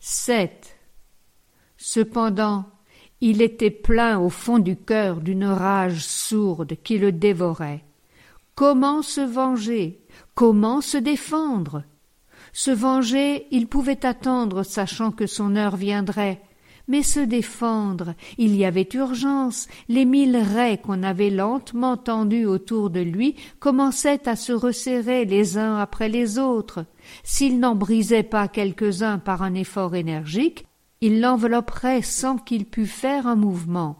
7. Cependant, il était plein au fond du cœur d'une rage sourde qui le dévorait. Comment se venger? Comment se défendre? Se venger, il pouvait attendre, sachant que son heure viendrait. Mais se défendre, il y avait urgence. Les 1000 raies qu'on avait lentement tendus autour de lui commençaient à se resserrer les uns après les autres. S'il n'en brisait pas quelques-uns par un effort énergique, il l'envelopperait sans qu'il pût faire un mouvement.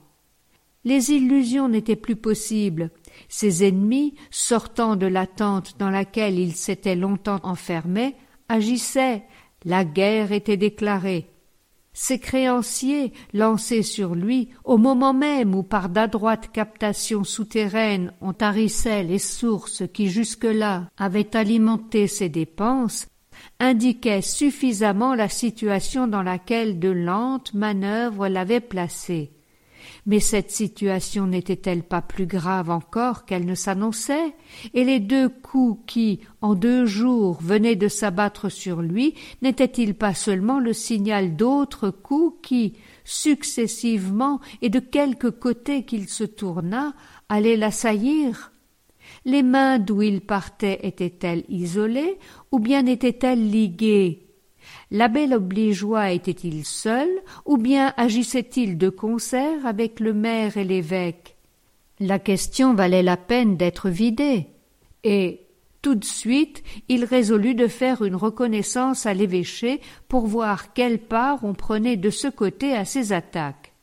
Les illusions n'étaient plus possibles. Ses ennemis, sortant de l'attente dans laquelle il s'était longtemps enfermé, agissaient. La guerre était déclarée. Ses créanciers, lancés sur lui, au moment même où par d'adroites captations souterraines on tarissait les sources qui jusque-là avaient alimenté ses dépenses, indiquaient suffisamment la situation dans laquelle de lentes manœuvres l'avaient placé. Mais cette situation n'était-elle pas plus grave encore qu'elle ne s'annonçait? Et les 2 coups qui, en 2 jours, venaient de s'abattre sur lui, n'étaient-ils pas seulement le signal d'autres coups qui, successivement et de quelque côté qu'il se tournât, allaient l'assaillir? Les mains d'où il partait étaient-elles isolées ou bien étaient-elles liguées? L'abbé Lobbligeois était-il seul, ou bien agissait-il de concert avec le maire et l'évêque? La question valait la peine d'être vidée, et tout de suite il résolut de faire une reconnaissance à l'évêché pour voir quelle part on prenait de ce côté à ses attaques.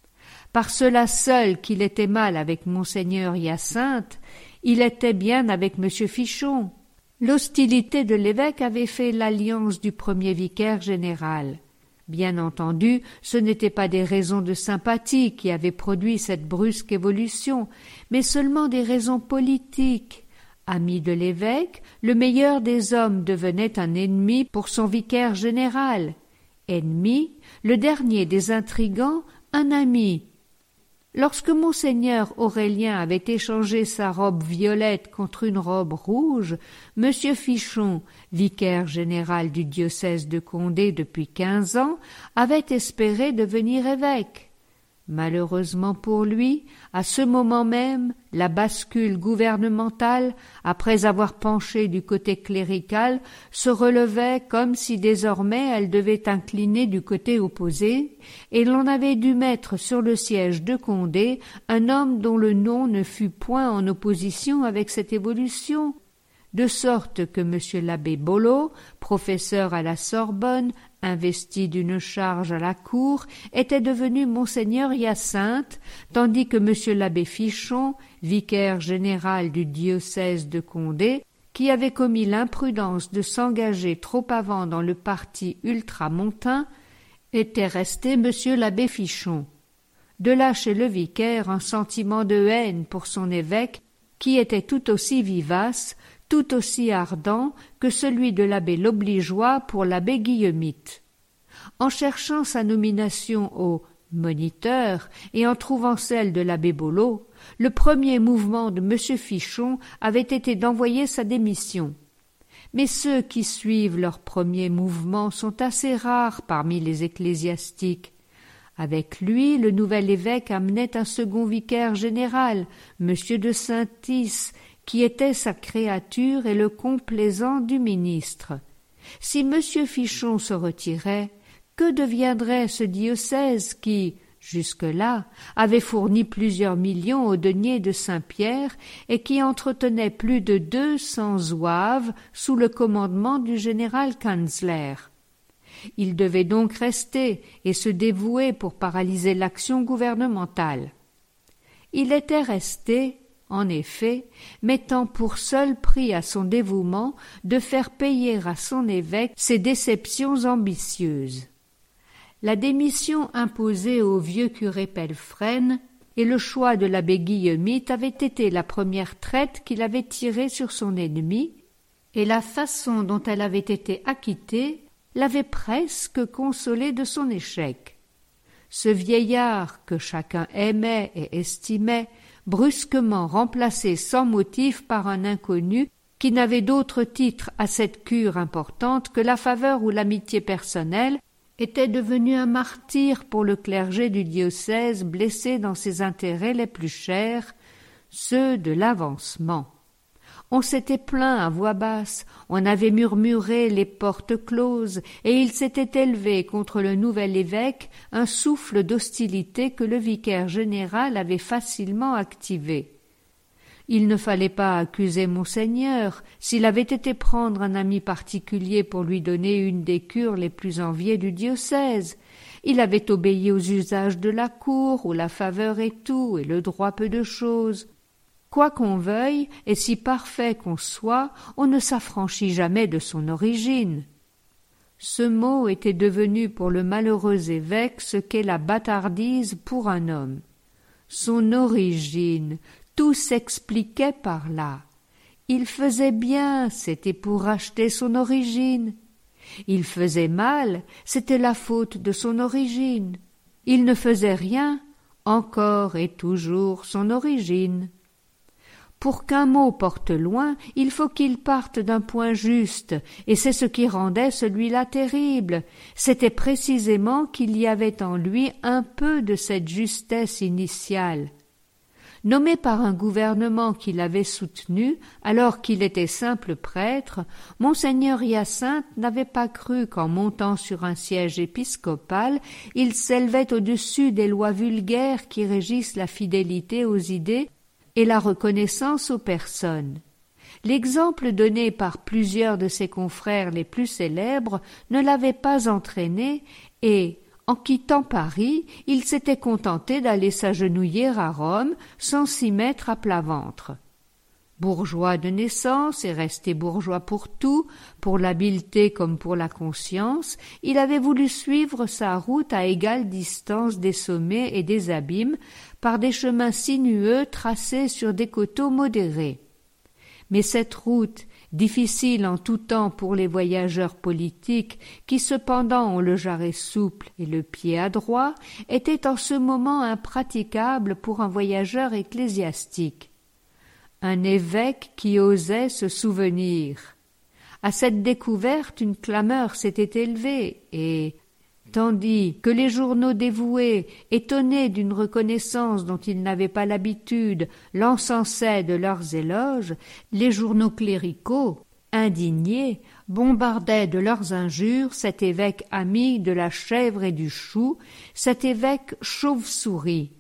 Par cela seul qu'il était mal avec monseigneur Hyacinthe, il était bien avec M. Fichon. L'hostilité de l'évêque avait fait l'alliance du premier vicaire général. Bien entendu, ce n'étaient pas des raisons de sympathie qui avaient produit cette brusque évolution, mais seulement des raisons politiques. Ami de l'évêque, le meilleur des hommes devenait un ennemi pour son vicaire général. Ennemi, le dernier des intrigants, un ami. Lorsque monseigneur Aurélien avait échangé sa robe violette contre une robe rouge, M. Fichon, vicaire général du diocèse de Condé depuis 15 ans, avait espéré devenir évêque. Malheureusement pour lui, à ce moment même, la bascule gouvernementale, après avoir penché du côté clérical, se relevait comme si désormais elle devait incliner du côté opposé, et l'on avait dû mettre sur le siège de Condé un homme dont le nom ne fut point en opposition avec cette évolution, de sorte que M. l'abbé Bollot, professeur à la Sorbonne, investi d'une charge à la cour, était devenu monseigneur Hyacinthe, tandis que M. l'abbé Fichon, vicaire général du diocèse de Condé, qui avait commis l'imprudence de s'engager trop avant dans le parti ultramontain, était resté M. l'abbé Fichon. De là chez le vicaire un sentiment de haine pour son évêque qui était tout aussi vivace, tout aussi ardent que celui de l'abbé Lobbligeois pour l'abbé Guillemite. En cherchant sa nomination au moniteur et en trouvant celle de l'abbé Bollot, le premier mouvement de M. Fichon avait été d'envoyer sa démission. Mais ceux qui suivent leur premier mouvement sont assez rares parmi les ecclésiastiques. Avec lui, le nouvel évêque amenait un second vicaire général, M. de Saint-Is, qui était sa créature et le complaisant du ministre. Si M. Fichon se retirait, que deviendrait ce diocèse qui, jusque-là, avait fourni plusieurs millions au denier de Saint-Pierre et qui entretenait plus de 200 zouaves sous le commandement du général Kanzler? Il devait donc rester et se dévouer pour paralyser l'action gouvernementale. Il était resté, en effet, mettant pour seul prix à son dévouement de faire payer à son évêque ses déceptions ambitieuses. La démission imposée au vieux curé Pelfrène et le choix de l'abbé Guillemite avaient été la première traite qu'il avait tirée sur son ennemi, et la façon dont elle avait été acquittée l'avait presque consolé de son échec. Ce vieillard que chacun aimait et estimait, brusquement remplacé sans motif par un inconnu qui n'avait d'autre titre à cette cure importante que la faveur ou l'amitié personnelle, était devenu un martyr pour le clergé du diocèse blessé dans ses intérêts les plus chers, ceux de l'avancement. On s'était plaint à voix basse, on avait murmuré les portes closes, et il s'était élevé contre le nouvel évêque un souffle d'hostilité que le vicaire général avait facilement activé. Il ne fallait pas accuser Monseigneur, s'il avait été prendre un ami particulier pour lui donner une des cures les plus enviées du diocèse. Il avait obéi aux usages de la cour, où la faveur est tout et le droit peu de choses. Quoi qu'on veuille, et si parfait qu'on soit, on ne s'affranchit jamais de son origine. Ce mot était devenu pour le malheureux évêque ce qu'est la bâtardise pour un homme. Son origine, tout s'expliquait par là. Il faisait bien, c'était pour racheter son origine. Il faisait mal, c'était la faute de son origine. Il ne faisait rien, encore et toujours son origine. Pour qu'un mot porte loin, il faut qu'il parte d'un point juste, et c'est ce qui rendait celui-là terrible. C'était précisément qu'il y avait en lui un peu de cette justesse initiale. Nommé par un gouvernement qui l'avait soutenu, alors qu'il était simple prêtre, Monseigneur Hyacinthe n'avait pas cru qu'en montant sur un siège épiscopal, il s'élevait au-dessus des lois vulgaires qui régissent la fidélité aux idées et la reconnaissance aux personnes. L'exemple donné par plusieurs de ses confrères les plus célèbres ne l'avait pas entraîné et, en quittant Paris, il s'était contenté d'aller s'agenouiller à Rome sans s'y mettre à plat ventre. Bourgeois de naissance et resté bourgeois pour tout, pour l'habileté comme pour la conscience, il avait voulu suivre sa route à égale distance des sommets et des abîmes, par des chemins sinueux tracés sur des coteaux modérés. Mais cette route, difficile en tout temps pour les voyageurs politiques, qui cependant ont le jarret souple et le pied adroit, était en ce moment impraticable pour un voyageur ecclésiastique. Un évêque qui osait se souvenir. À cette découverte, une clameur s'était élevée, et, tandis que les journaux dévoués, étonnés d'une reconnaissance dont ils n'avaient pas l'habitude, l'encensaient de leurs éloges, les journaux cléricaux, indignés, bombardaient de leurs injures cet évêque ami de la chèvre et du chou, cet évêque chauve-souris.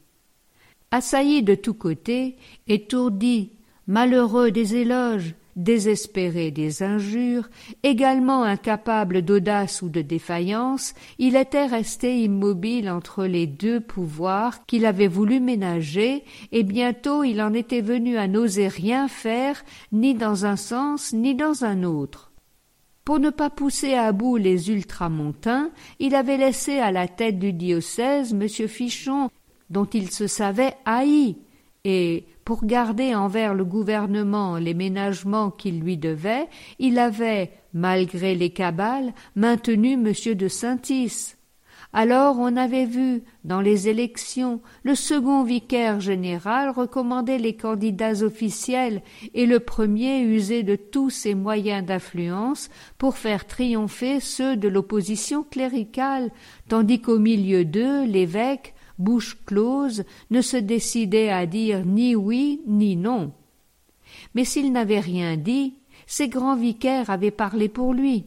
Assailli de tous côtés, étourdi, malheureux des éloges, désespéré des injures, également incapable d'audace ou de défaillance, il était resté immobile entre les deux pouvoirs qu'il avait voulu ménager, et bientôt il en était venu à n'oser rien faire, ni dans un sens ni dans un autre. Pour ne pas pousser à bout les ultramontains, il avait laissé à la tête du diocèse M. Fichon, dont il se savait haï, et, pour garder envers le gouvernement les ménagements qu'il lui devait, il avait, malgré les cabales, maintenu M. de Saint-Is. Alors on avait vu, dans les élections, le second vicaire général recommander les candidats officiels et le premier user de tous ses moyens d'influence pour faire triompher ceux de l'opposition cléricale, tandis qu'au milieu d'eux, l'évêque, bouche close, ne se décidait à dire ni oui ni non. Mais s'il n'avait rien dit, ces grands vicaires avaient parlé pour lui.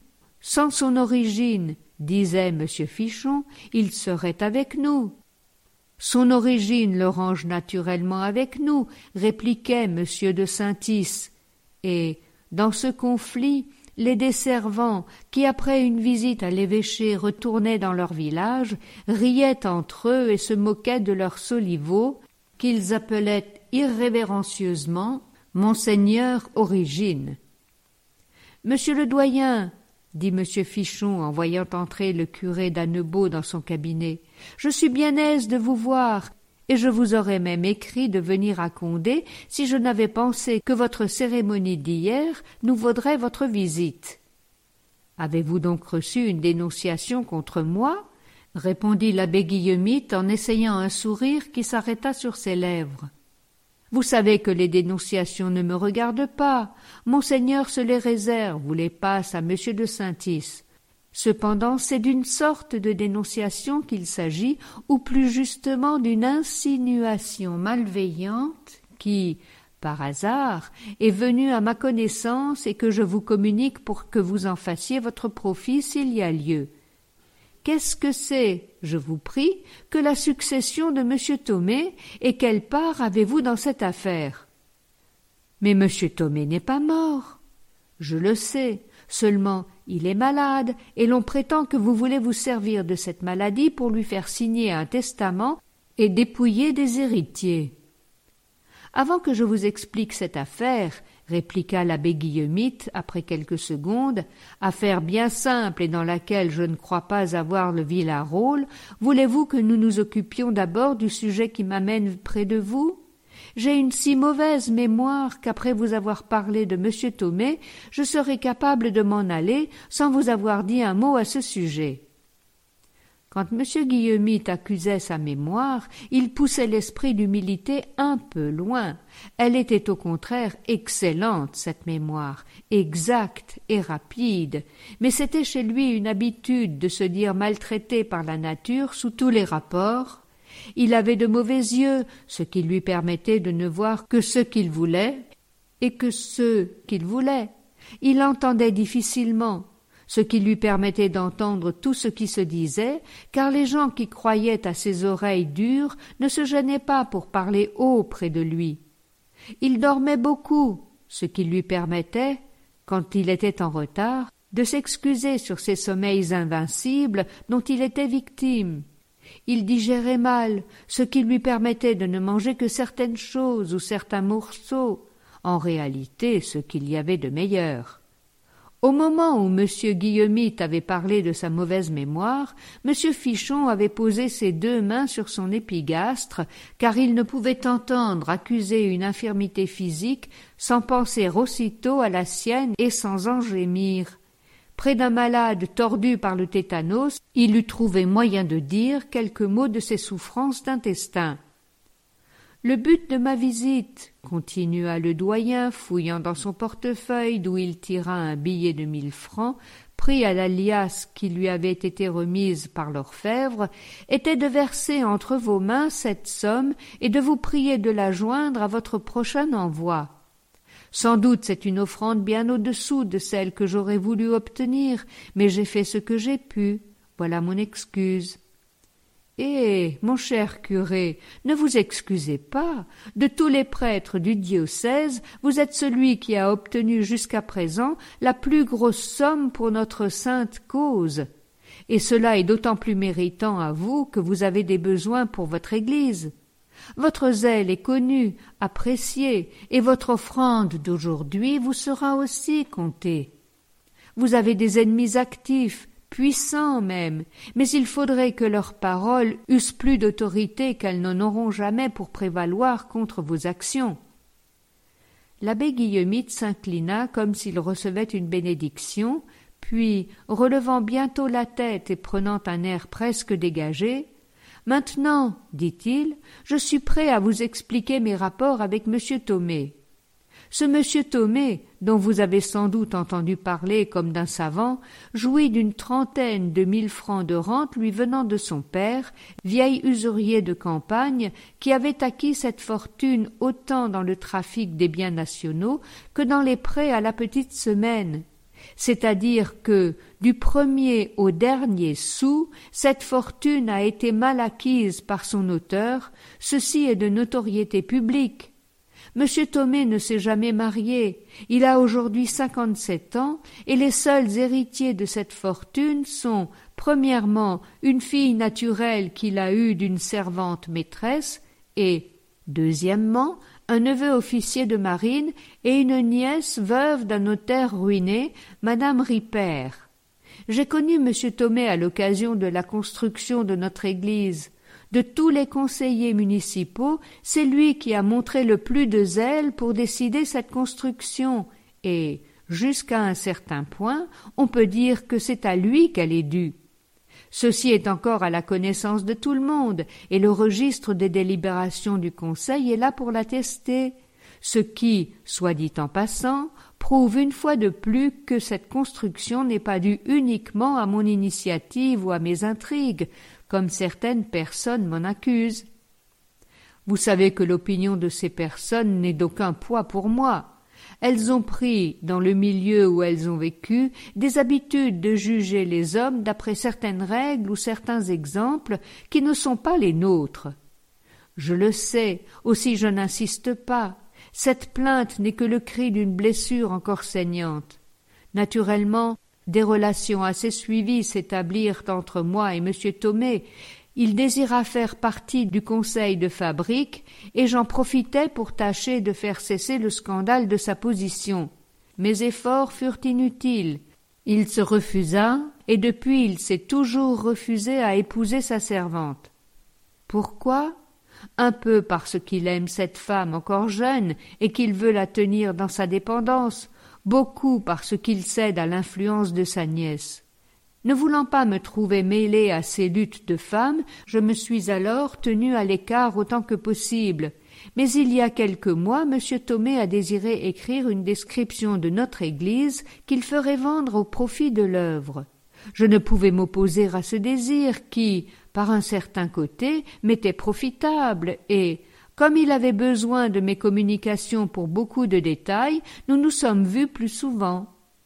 Sans son origine, disait M. Fichon, il serait avec nous. Son origine le range naturellement avec nous, répliquait M. de Saint-Is, et, dans ce conflit, les desservants, qui après une visite à l'évêché retournaient dans leur village, riaient entre eux et se moquaient de leur soliveau, qu'ils appelaient irrévérencieusement Monseigneur Origine. « Monsieur le doyen, dit M. Fichon en voyant entrer le curé d'Annebault dans son cabinet, je suis bien aise de vous voir, et je vous aurais même écrit de venir à Condé si je n'avais pensé que votre cérémonie d'hier nous vaudrait votre visite. »« Avez-vous donc reçu une dénonciation contre moi ?» répondit l'abbé Guillemite en essayant un sourire qui s'arrêta sur ses lèvres. « Vous savez que les dénonciations ne me regardent pas. Monseigneur se les réserve ou les passe à M. de Saint-Is. Cependant, c'est d'une sorte de dénonciation qu'il s'agit, ou plus justement d'une insinuation malveillante qui, par hasard, est venue à ma connaissance et que je vous communique pour que vous en fassiez votre profit s'il y a lieu. Qu'est-ce que c'est, je vous prie, que la succession de M. Thomé, et quelle part avez-vous dans cette affaire? Mais M. Thomé n'est pas mort. Je le sais, seulement il est malade, et l'on prétend que vous voulez vous servir de cette maladie pour lui faire signer un testament et dépouiller des héritiers. Avant que je vous explique cette affaire, répliqua l'abbé Guillemite après quelques secondes, affaire bien simple et dans laquelle je ne crois pas avoir le vilain rôle, voulez-vous que nous nous occupions d'abord du sujet qui m'amène près de vous? J'ai une si mauvaise mémoire qu'après vous avoir parlé de M. Thomé, je serai capable de m'en aller sans vous avoir dit un mot à ce sujet. Quand M. Guillemite accusait sa mémoire, il poussait l'esprit d'humilité un peu loin. Elle était au contraire excellente, cette mémoire, exacte et rapide, mais c'était chez lui une habitude de se dire maltraité par la nature sous tous les rapports. Il avait de mauvais yeux, ce qui lui permettait de ne voir que ce qu'il voulait et que ce qu'il voulait. Il entendait difficilement, ce qui lui permettait d'entendre tout ce qui se disait, car les gens qui croyaient à ses oreilles dures ne se gênaient pas pour parler haut près de lui. Il dormait beaucoup, ce qui lui permettait, quand il était en retard, de s'excuser sur ces sommeils invincibles dont il était victime. Il digérait mal, ce qui lui permettait de ne manger que certaines choses ou certains morceaux, en réalité ce qu'il y avait de meilleur. Au moment où M. Guillemite avait parlé de sa mauvaise mémoire, M. Fichon avait posé ses 2 mains sur son épigastre, car il ne pouvait entendre accuser une infirmité physique sans penser aussitôt à la sienne et sans en gémir. Près d'un malade tordu par le tétanos, il eût trouvé moyen de dire quelques mots de ses souffrances d'intestin. Le but de ma visite, continua le doyen, fouillant dans son portefeuille d'où il tira un billet de 1000 francs, pris à la liasse qui lui avait été remise par l'orfèvre, était de verser entre vos mains cette somme et de vous prier de la joindre à votre prochain envoi. Sans doute c'est une offrande bien au-dessous de celle que j'aurais voulu obtenir, mais j'ai fait ce que j'ai pu, voilà mon excuse. Eh, mon cher curé, ne vous excusez pas. De tous les prêtres du diocèse, vous êtes celui qui a obtenu jusqu'à présent la plus grosse somme pour notre sainte cause. Et cela est d'autant plus méritant à vous que vous avez des besoins pour votre Église. Votre zèle est connu, apprécié, et votre offrande d'aujourd'hui vous sera aussi comptée. Vous avez des ennemis actifs, puissants même, mais il faudrait que leurs paroles eussent plus d'autorité qu'elles n'en auront jamais pour prévaloir contre vos actions. L'abbé Guillemite s'inclina comme s'il recevait une bénédiction, puis, relevant bientôt la tête et prenant un air presque dégagé, « Maintenant, dit-il, je suis prêt à vous expliquer mes rapports avec M. Thomé. Ce M. Thomé, dont vous avez sans doute entendu parler comme d'un savant, jouit d'une 30aine de 1000 francs de rente lui venant de son père, vieil usurier de campagne, qui avait acquis cette fortune autant dans le trafic des biens nationaux que dans les prêts à la petite semaine. C'est-à-dire que, du premier au dernier sou, cette fortune a été mal acquise par son auteur, ceci est de notoriété publique. M. Thomé ne s'est jamais marié, il a aujourd'hui 57 ans, et les seuls héritiers de cette fortune sont, premièrement, une fille naturelle qu'il a eue d'une servante maîtresse, et, deuxièmement, un neveu officier de marine et une nièce veuve d'un notaire ruiné, Madame Ripert. J'ai connu M. Thomé à l'occasion de la construction de notre église. De tous les conseillers municipaux, c'est lui qui a montré le plus de zèle pour décider cette construction, et, jusqu'à un certain point, on peut dire que c'est à lui qu'elle est due. Ceci est encore à la connaissance de tout le monde, et le registre des délibérations du Conseil est là pour l'attester, ce qui, soit dit en passant, prouve une fois de plus que cette construction n'est pas due uniquement à mon initiative ou à mes intrigues, comme certaines personnes m'en accusent. Vous savez que l'opinion de ces personnes n'est d'aucun poids pour moi. Elles ont pris, dans le milieu où elles ont vécu, des habitudes de juger les hommes d'après certaines règles ou certains exemples qui ne sont pas les nôtres. Je le sais, aussi je n'insiste pas. Cette plainte n'est que le cri d'une blessure encore saignante. Naturellement, des relations assez suivies s'établirent entre moi et M. Thomé. Il désira faire partie du conseil de fabrique, et j'en profitai pour tâcher de faire cesser le scandale de sa position. Mes efforts furent inutiles. Il se refusa, et depuis il s'est toujours refusé à épouser sa servante. Pourquoi ? Un peu parce qu'il aime cette femme encore jeune et qu'il veut la tenir dans sa dépendance, beaucoup parce qu'il cède à l'influence de sa nièce. Ne voulant pas me trouver mêlé à ces luttes de femmes, je me suis alors tenu à l'écart autant que possible. Mais il y a quelques mois, M. Thomé a désiré écrire une description de notre Église qu'il ferait vendre au profit de l'œuvre. Je ne pouvais m'opposer à ce désir qui, par un certain côté, m'était profitable et, comme il avait besoin de mes communications pour beaucoup de détails, nous nous sommes vus plus souvent.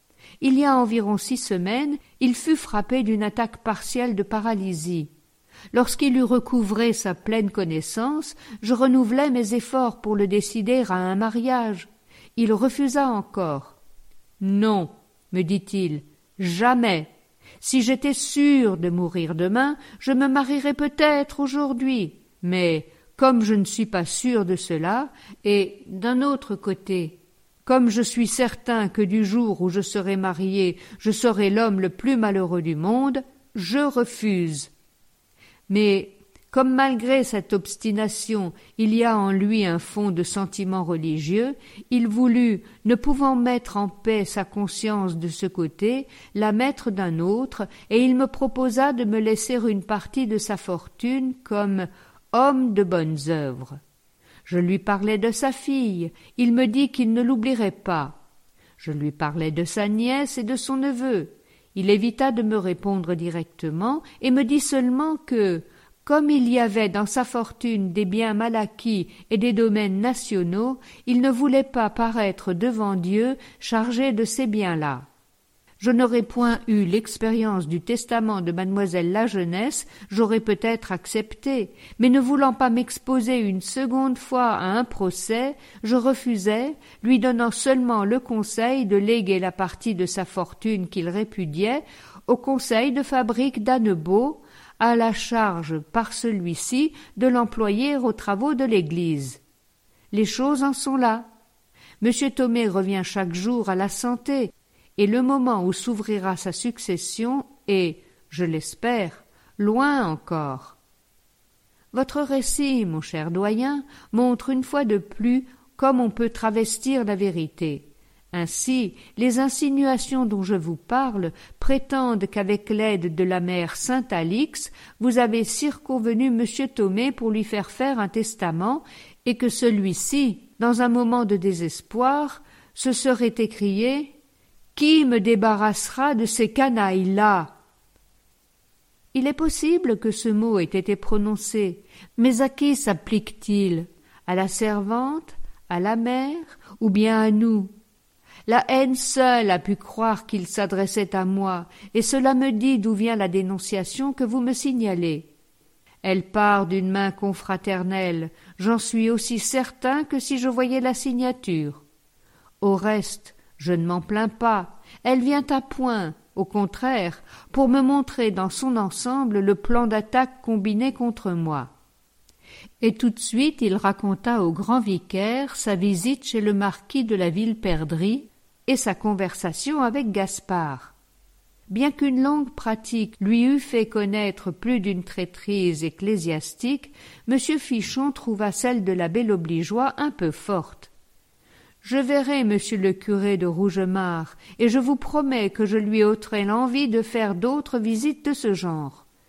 Il y a environ 6 semaines, il fut frappé d'une attaque partielle de paralysie. Lorsqu'il eut recouvré sa pleine connaissance, je renouvelai mes efforts pour le décider à un mariage. Il refusa encore. « Non, me dit-il, jamais. Si j'étais sûr de mourir demain, je me marierais peut-être aujourd'hui. Mais comme je ne suis pas sûr de cela, et d'un autre côté, comme je suis certain que du jour où je serai marié, je serai l'homme le plus malheureux du monde, je refuse. » Mais comme malgré cette obstination, il y a en lui un fond de sentiment religieux, il voulut, ne pouvant mettre en paix sa conscience de ce côté, la mettre d'un autre, et il me proposa de me laisser une partie de sa fortune comme homme de bonnes œuvres. Je lui parlais de sa fille, il me dit qu'il ne l'oublierait pas. Je lui parlais de sa nièce et de son neveu. Il évita de me répondre directement et me dit seulement que, comme il y avait dans sa fortune des biens mal acquis et des domaines nationaux, il ne voulait pas paraître devant Dieu chargé de ces biens-là. Je n'aurais point eu l'expérience du testament de mademoiselle Lajeunesse, j'aurais peut-être accepté, mais ne voulant pas m'exposer une seconde fois à un procès, je refusai, lui donnant seulement le conseil de léguer la partie de sa fortune qu'il répudiait au conseil de fabrique d'Annebault, à la charge par celui-ci de l'employer aux travaux de l'Église. Les choses en sont là. M. Thomé revient chaque jour à la santé, et le moment où s'ouvrira sa succession est, je l'espère, loin encore. Votre récit, mon cher doyen, montre une fois de plus comme on peut travestir la vérité. Ainsi, les insinuations dont je vous parle prétendent qu'avec l'aide de la mère Saint-Alix, vous avez circonvenu M. Thomé pour lui faire un testament, et que celui-ci, dans un moment de désespoir, se serait écrié « Qui me débarrassera de ces canailles-là » Il est possible que ce mot ait été prononcé, mais à qui s'applique-t-il? À la servante, à la mère, ou bien à nous? La haine seule a pu croire qu'il s'adressait à moi, et cela me dit d'où vient la dénonciation que vous me signalez. Elle part d'une main confraternelle, j'en suis aussi certain que si je voyais la signature. Au reste, je ne m'en plains pas, elle vient à point, au contraire, pour me montrer dans son ensemble le plan d'attaque combiné contre moi. Et tout de suite il raconta au grand vicaire sa visite chez le marquis de la Villeperdrix et sa conversation avec Gaspard. Bien qu'une longue pratique lui eût fait connaître plus d'une traîtrise ecclésiastique, M. Fichon trouva celle de l'abbé L'Obligeois un peu forte. Je verrai monsieur le curé de Rougemar, et je vous promets que je lui ôterai l'envie de faire d'autres visites de ce genre.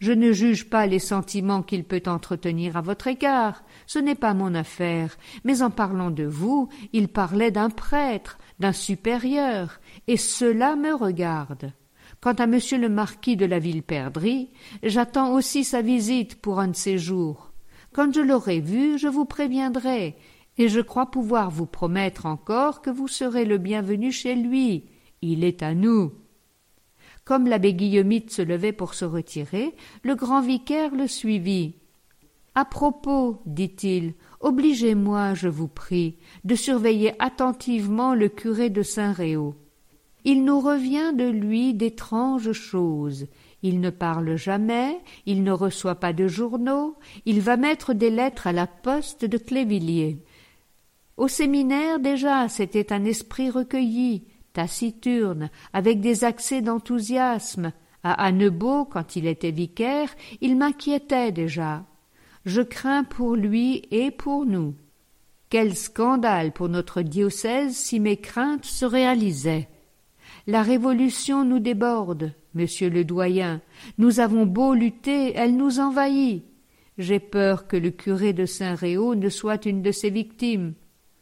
Je ne juge pas les sentiments qu'il peut entretenir à votre égard, ce n'est pas mon affaire, mais en parlant de vous, il parlait d'un prêtre, d'un supérieur, et cela me regarde. Quant à monsieur le marquis de la Villeperdrix, j'attends aussi sa visite pour un de ces jours. Quand je l'aurai vu, je vous préviendrai, et je crois pouvoir vous promettre encore que vous serez le bienvenu chez lui. Il est à nous. » Comme l'abbé Guillemite se levait pour se retirer, le grand vicaire le suivit. « À propos, dit-il, obligez-moi, je vous prie, de surveiller attentivement le curé de Saint-Réau. Il nous revient de lui d'étranges choses. Il ne parle jamais, il ne reçoit pas de journaux, il va mettre des lettres à la poste de Clévilier. Au séminaire, déjà, c'était un esprit recueilli, taciturne, avec des accès d'enthousiasme. À Annebault, quand il était vicaire, il m'inquiétait déjà. Je crains pour lui et pour nous. Quel scandale pour notre diocèse si mes craintes se réalisaient. La Révolution nous déborde, monsieur le doyen. Nous avons beau lutter, elle nous envahit. J'ai peur que le curé de Saint-Réau ne soit une de ses victimes.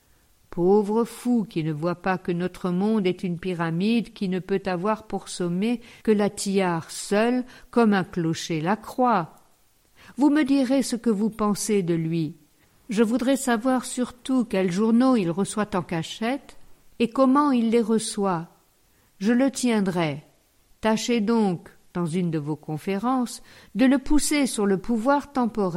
Pauvre fou qui ne voit pas que notre monde est une pyramide qui ne peut avoir pour sommet que la tiare seule, comme un clocher la croix. Vous me direz ce que vous pensez de lui. Je voudrais savoir surtout quels journaux il reçoit en cachette et comment il les reçoit. Je le tiendrai. Tâchez donc, dans une de vos conférences, de le pousser sur le pouvoir temporel. »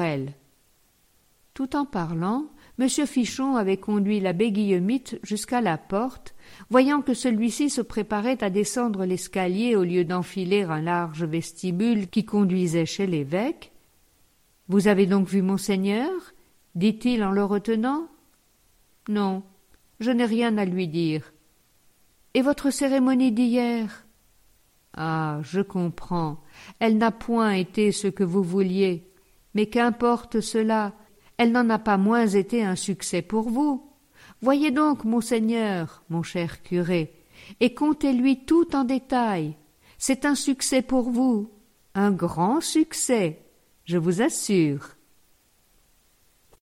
Tout en parlant, M. Fichon avait conduit l'abbé Guillemite jusqu'à la porte, voyant que celui-ci se préparait à descendre l'escalier au lieu d'enfiler un large vestibule qui conduisait chez l'évêque. « Vous avez donc vu monseigneur ?» dit-il en le retenant. « Non, je n'ai rien à lui dire. »« Et votre cérémonie d'hier ?»« Ah, je comprends. Elle n'a point été ce que vous vouliez. Mais qu'importe cela, elle n'en a pas moins été un succès pour vous. Voyez donc, monseigneur, mon cher curé, et contez-lui tout en détail. C'est un succès pour vous, un grand succès, je vous assure. »